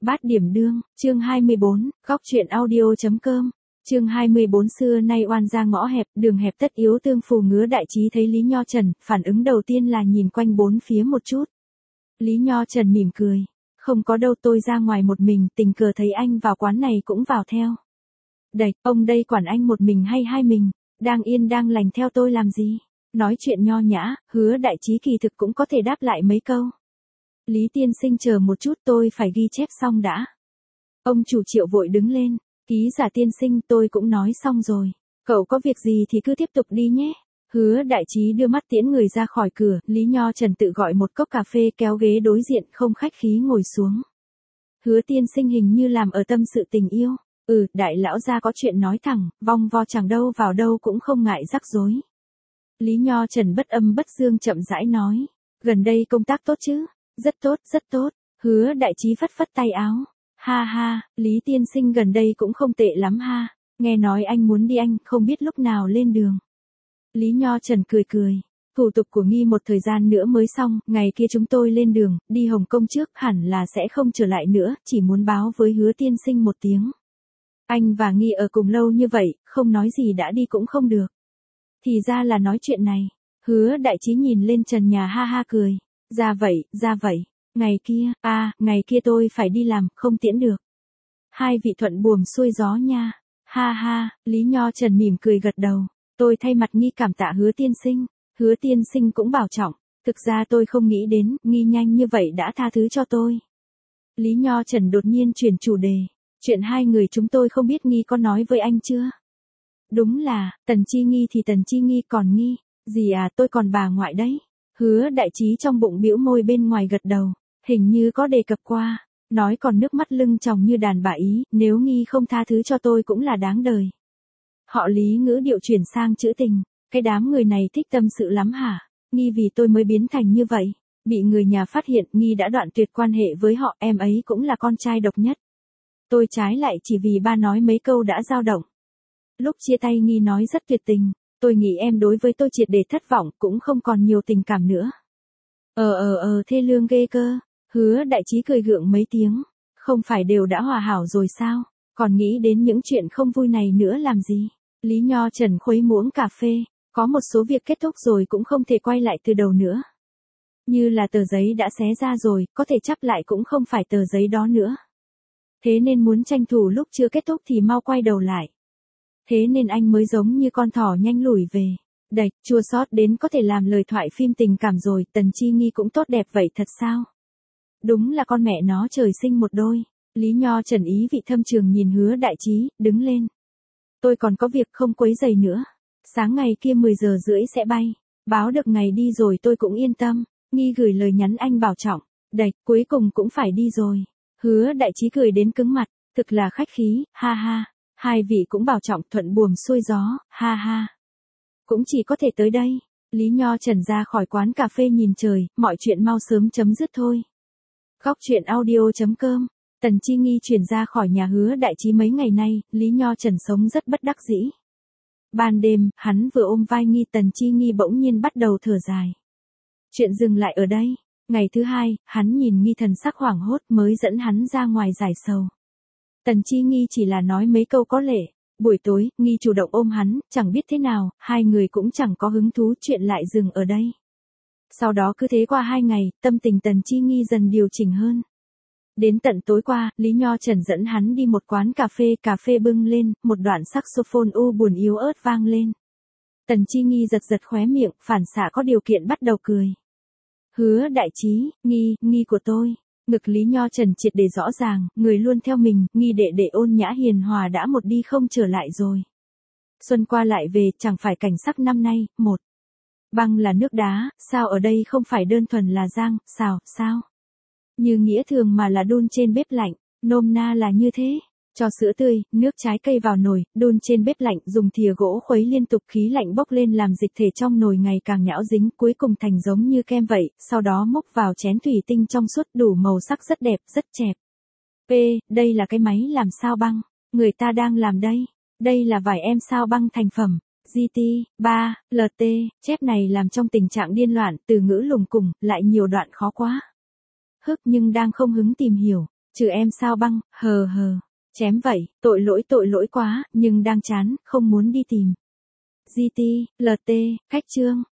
Bát điểm đương, chương 24, góc truyện audio.com. Chương 24 xưa nay oan ra ngõ hẹp, đường hẹp tất yếu tương phù ngứa đại trí thấy Lý Nho Trần, phản ứng đầu tiên là nhìn quanh bốn phía một chút. Lý Nho Trần mỉm cười. Không có đâu, tôi ra ngoài một mình, tình cờ thấy anh vào quán này cũng vào theo. Đẩy, ông đây quản anh một mình hay hai mình, đang yên đang lành theo tôi làm gì? Nói chuyện nho nhã, Hứa đại trí kỳ thực cũng có thể đáp lại mấy câu. Lý tiên sinh chờ một chút, tôi phải ghi chép xong đã. Ông chủ Triệu vội đứng lên. Ký giả tiên sinh, tôi cũng nói xong rồi. Cậu có việc gì thì cứ tiếp tục đi nhé. Hứa đại trí đưa mắt tiễn người ra khỏi cửa, Lý Nho Trần tự gọi một cốc cà phê kéo ghế đối diện không khách khí ngồi xuống. Hứa tiên sinh hình như làm ở tâm sự tình yêu. Đại lão gia có chuyện nói thẳng, vòng vo chẳng đâu vào đâu cũng không ngại rắc rối. Lý Nho Trần bất âm bất dương chậm rãi nói. Gần đây công tác tốt chứ? Rất tốt, rất tốt. Hứa đại trí phất phất tay áo. Ha ha, Lý tiên sinh gần đây cũng không tệ lắm ha. Nghe nói anh muốn đi Anh, không biết lúc nào lên đường. Lý Nho Trần cười cười. Thủ tục của Nghi một thời gian nữa mới xong, ngày kia chúng tôi lên đường, đi Hồng Kông trước, hẳn là sẽ không trở lại nữa, chỉ muốn báo với Hứa tiên sinh một tiếng. Anh và Nghi ở cùng lâu như vậy, không nói gì đã đi cũng không được. Thì ra là nói chuyện này. Hứa đại trí nhìn lên trần nhà ha ha cười. Ra vậy. Ngày kia tôi phải đi làm, không tiễn được. Hai vị thuận buồm xuôi gió nha. Ha ha, Lý Nho Trần mỉm cười gật đầu. Tôi thay mặt Nghi cảm tạ Hứa tiên sinh. Hứa tiên sinh cũng bảo trọng. Thực ra tôi không nghĩ đến, Nghi nhanh như vậy đã tha thứ cho tôi. Lý Nho Trần đột nhiên chuyển chủ đề. Chuyện hai người chúng tôi không biết Nghi có nói với anh chưa? Đúng là, Tần Chi Nghi thì Tần Chi Nghi còn Nghi. Gì à, tôi còn bà ngoại đấy. Hứa đại trí trong bụng bĩu môi bên ngoài gật đầu. Hình như có đề cập qua. Nói còn nước mắt lưng tròng như đàn bà ý. Nếu Nghi không tha thứ cho tôi cũng là đáng đời. Họ Lý ngữ điệu chuyển sang chữ tình. Cái đám người này thích tâm sự lắm hả? Nghi vì tôi mới biến thành như vậy. Bị người nhà phát hiện Nghi đã đoạn tuyệt quan hệ với họ. Em ấy cũng là con trai độc nhất. Tôi trái lại chỉ vì ba nói mấy câu đã dao động. Lúc chia tay Nghi nói rất tuyệt tình. Tôi nghĩ em đối với tôi triệt để thất vọng, cũng không còn nhiều tình cảm nữa. Thê lương ghê cơ. Hứa đại trí cười gượng mấy tiếng. Không phải đều đã hòa hảo rồi sao? Còn nghĩ đến những chuyện không vui này nữa làm gì? Lý Nho Trần khuấy muỗng cà phê. Có một số việc kết thúc rồi cũng không thể quay lại từ đầu nữa. Như là tờ giấy đã xé ra rồi, có thể chắp lại cũng không phải tờ giấy đó nữa. Thế nên muốn tranh thủ lúc chưa kết thúc thì mau quay đầu lại. Thế nên anh mới giống như con thỏ nhanh lủi về. Đạch, chua xót đến có thể làm lời thoại phim tình cảm rồi, Tần Chi Nghi cũng tốt đẹp vậy thật sao? Đúng là con mẹ nó trời sinh một đôi. Lý Nho Trần ý vị thâm trường nhìn Hứa đại trí, đứng lên. Tôi còn có việc không quấy rầy nữa. Sáng ngày kia 10 giờ rưỡi sẽ bay. Báo được ngày đi rồi tôi cũng yên tâm. Nghi gửi lời nhắn anh bảo trọng. Đạch, cuối cùng cũng phải đi rồi. Hứa đại trí cười đến cứng mặt. Thực là khách khí, ha ha. Hai vị cũng bảo trọng, thuận buồm xuôi gió, ha ha. Cũng chỉ có thể tới đây. Lý Nho Trần ra khỏi quán cà phê nhìn trời, mọi chuyện mau sớm chấm dứt thôi. Góc truyện audio.com. Tần Chi Nghi chuyển ra khỏi nhà Hứa đại trí mấy ngày nay, Lý Nho Trần sống rất bất đắc dĩ. Ban đêm, hắn vừa ôm vai Nghi, Tần Chi Nghi bỗng nhiên bắt đầu thở dài. Chuyện dừng lại ở đây. Ngày thứ hai, hắn nhìn Nghi thần sắc hoảng hốt mới dẫn hắn ra ngoài giải sầu. Tần Chi Nghi chỉ là nói mấy câu có lệ. Buổi tối, Nghi chủ động ôm hắn, chẳng biết thế nào, hai người cũng chẳng có hứng thú, chuyện lại dừng ở đây. Sau đó cứ thế qua 2 ngày, tâm tình Tần Chi Nghi dần điều chỉnh hơn. Đến tận tối qua, Lý Nho Trần dẫn hắn đi một quán cà phê bưng lên, một đoạn saxophone buồn yếu ớt vang lên. Tần Chi Nghi giật khóe miệng, phản xạ có điều kiện bắt đầu cười. Hứa đại trí, Nghi của tôi. Ngực Lý Nho Trần triệt để rõ ràng, người luôn theo mình, Nghi đệ đệ ôn nhã hiền hòa đã một đi không trở lại rồi. Xuân qua lại về, chẳng phải cảnh sắc năm nay, một. Băng là nước đá, sao ở đây không phải đơn thuần là rang, xào, sao? Như nghĩa thường mà là đun trên bếp lạnh, nôm na là như thế. Cho sữa tươi, nước trái cây vào nồi, đun trên bếp lạnh, dùng thìa gỗ khuấy liên tục, khí lạnh bốc lên làm dịch thể trong nồi ngày càng nhão dính, cuối cùng thành giống như kem vậy, sau đó múc vào chén thủy tinh trong suốt, đủ màu sắc rất đẹp, rất chẹp. Đây là cái máy làm sao băng, người ta đang làm đây. Đây là vải em sao băng thành phẩm. GT, 3, LT, chép này làm trong tình trạng điên loạn, từ ngữ lùng cùng, lại nhiều đoạn khó quá. Nhưng đang không hứng tìm hiểu. Trừ em sao băng, hờ hờ. Chém vậy, tội lỗi quá, nhưng đang chán, không muốn đi tìm. GT, LT, cách chương.